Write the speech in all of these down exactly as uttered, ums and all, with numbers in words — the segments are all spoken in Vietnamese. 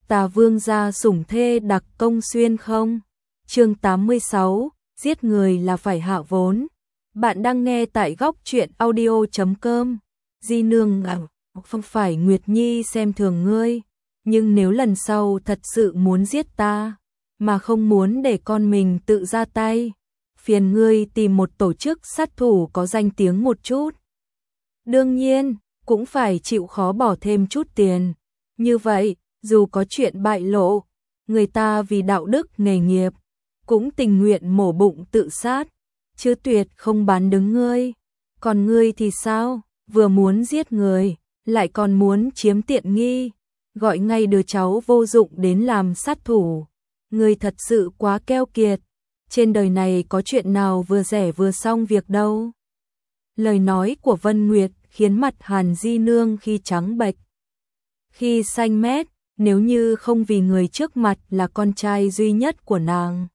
Tà vương gia sủng thê đặc công xuyên không? Chương tám mươi sáu, giết người là phải hạ vốn. Bạn đang nghe tại góc truyện audio chấm com. Di nương à, không phải Nguyệt Nhi xem thường ngươi, nhưng nếu lần sau thật sự muốn giết ta, mà không muốn để con mình tự ra tay, phiền ngươi tìm một tổ chức sát thủ có danh tiếng một chút. Đương nhiên, cũng phải chịu khó bỏ thêm chút tiền. Như vậy, dù có chuyện bại lộ, người ta vì đạo đức nghề nghiệp, cũng tình nguyện mổ bụng tự sát, chứ tuyệt không bán đứng ngươi. Còn ngươi thì sao? Vừa muốn giết người, lại còn muốn chiếm tiện nghi, gọi ngay đứa cháu vô dụng đến làm sát thủ. Ngươi thật sự quá keo kiệt, trên đời này có chuyện nào vừa rẻ vừa xong việc đâu. Lời nói của Vân Nguyệt khiến mặt Hàn Di Nương khi trắng bệch, khi xanh mét, nếu như không vì người trước mặt là con trai duy nhất của nàng.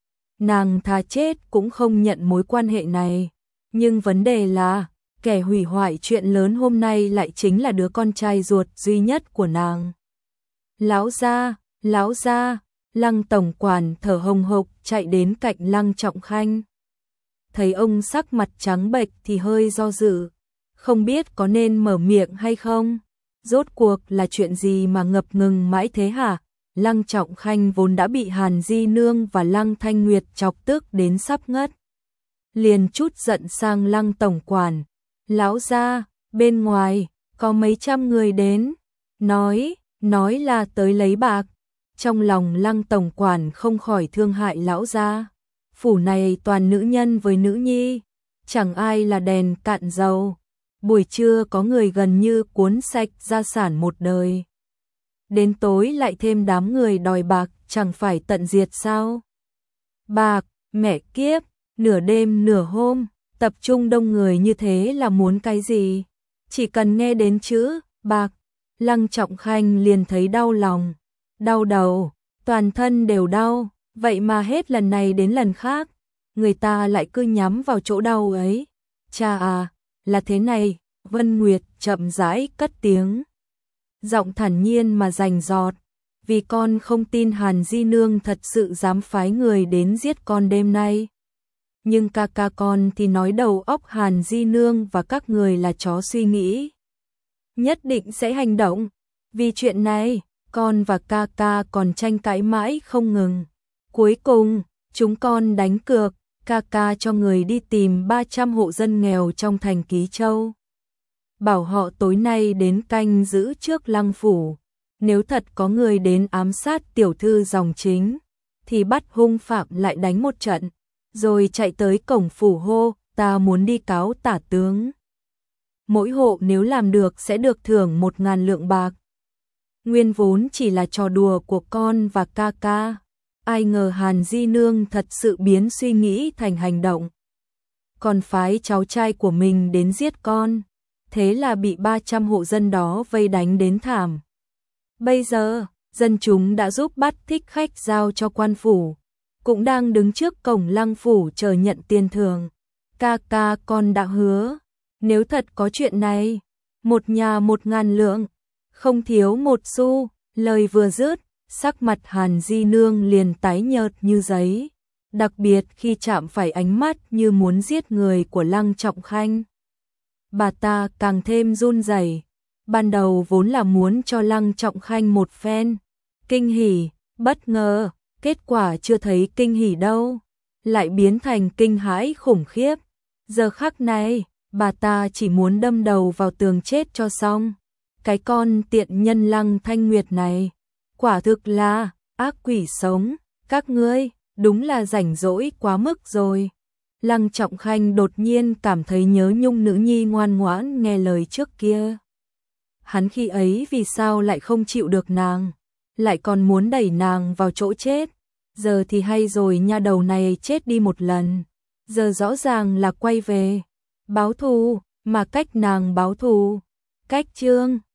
Nàng thà chết cũng không nhận mối quan hệ này, nhưng vấn đề là, kẻ hủy hoại chuyện lớn hôm nay lại chính là đứa con trai ruột duy nhất của nàng. Lão gia, lão gia, Lăng tổng quản thở hồng hộc chạy đến cạnh Lăng Trọng Khanh. Thấy ông sắc mặt trắng bệch thì hơi do dự, không biết có nên mở miệng hay không. Rốt cuộc là chuyện gì mà ngập ngừng mãi thế hả? Lăng Trọng Khanh vốn đã bị Hàn Di Nương và Lăng Thanh Nguyệt chọc tức đến sắp ngất, liền chút giận sang Lăng tổng quản. Lão gia, bên ngoài có mấy trăm người đến, nói, nói là tới lấy bạc. Trong lòng Lăng tổng quản không khỏi thương hại lão gia. Phủ này toàn nữ nhân với nữ nhi, chẳng ai là đèn cạn dầu. Buổi trưa có người gần như cuốn sạch gia sản một đời, đến tối lại thêm đám người đòi bạc, chẳng phải tận diệt sao? Bạc, mẹ kiếp, nửa đêm nửa hôm, tập trung đông người như thế là muốn cái gì? Chỉ cần nghe đến chữ bạc, Lăng Trọng Khanh liền thấy đau lòng, đau đầu, toàn thân đều đau. Vậy mà hết lần này đến lần khác, người ta lại cứ nhắm vào chỗ đau ấy. Cha à, là thế này. Vân Nguyệt chậm rãi cất tiếng, giọng thản nhiên mà rành rọt, vì con không tin Hàn Di Nương thật sự dám phái người đến giết con đêm nay. Nhưng ca ca con thì nói đầu óc Hàn Di Nương và các người là chó suy nghĩ, nhất định sẽ hành động. Vì chuyện này, con và ca ca còn tranh cãi mãi không ngừng. Cuối cùng, chúng con đánh cược, ca ca cho người đi tìm ba trăm hộ dân nghèo trong thành Ký Châu, bảo họ tối nay đến canh giữ trước Lăng phủ. Nếu thật có người đến ám sát tiểu thư dòng chính, thì bắt hung phạm lại đánh một trận, rồi chạy tới cổng phủ hô, ta muốn đi cáo tả tướng. Mỗi hộ nếu làm được sẽ được thưởng một ngàn lượng bạc. Nguyên vốn chỉ là trò đùa của con và ca ca, ai ngờ Hàn Di Nương thật sự biến suy nghĩ thành hành động, còn phái cháu trai của mình đến giết con. Thế là bị ba trăm hộ dân đó vây đánh đến thảm. Bây giờ, dân chúng đã giúp bắt thích khách giao cho quan phủ, cũng đang đứng trước cổng Lăng phủ chờ nhận tiền thưởng. Ca ca con đã hứa, nếu thật có chuyện này, một nhà một ngàn lượng, không thiếu một xu. Lời vừa dứt, sắc mặt Hàn Di Nương liền tái nhợt như giấy, đặc biệt khi chạm phải ánh mắt như muốn giết người của Lăng Trọng Khanh. Bà ta càng thêm run rẩy. Ban đầu vốn là muốn cho Lăng Trọng Khanh một phen kinh hỉ, bất ngờ, kết quả chưa thấy kinh hỉ đâu, lại biến thành kinh hãi khủng khiếp. Giờ khắc này, bà ta chỉ muốn đâm đầu vào tường chết cho xong. Cái con tiện nhân Lăng Thanh Nguyệt này, quả thực là ác quỷ sống. Các ngươi đúng là rảnh rỗi quá mức rồi. Lăng Trọng Khanh đột nhiên cảm thấy nhớ nhung nữ nhi ngoan ngoãn nghe lời trước kia. Hắn khi ấy vì sao lại không chịu được nàng, lại còn muốn đẩy nàng vào chỗ chết. Giờ thì hay rồi, nha đầu này chết đi một lần, giờ rõ ràng là quay về báo thù, mà cách nàng báo thù, cách chương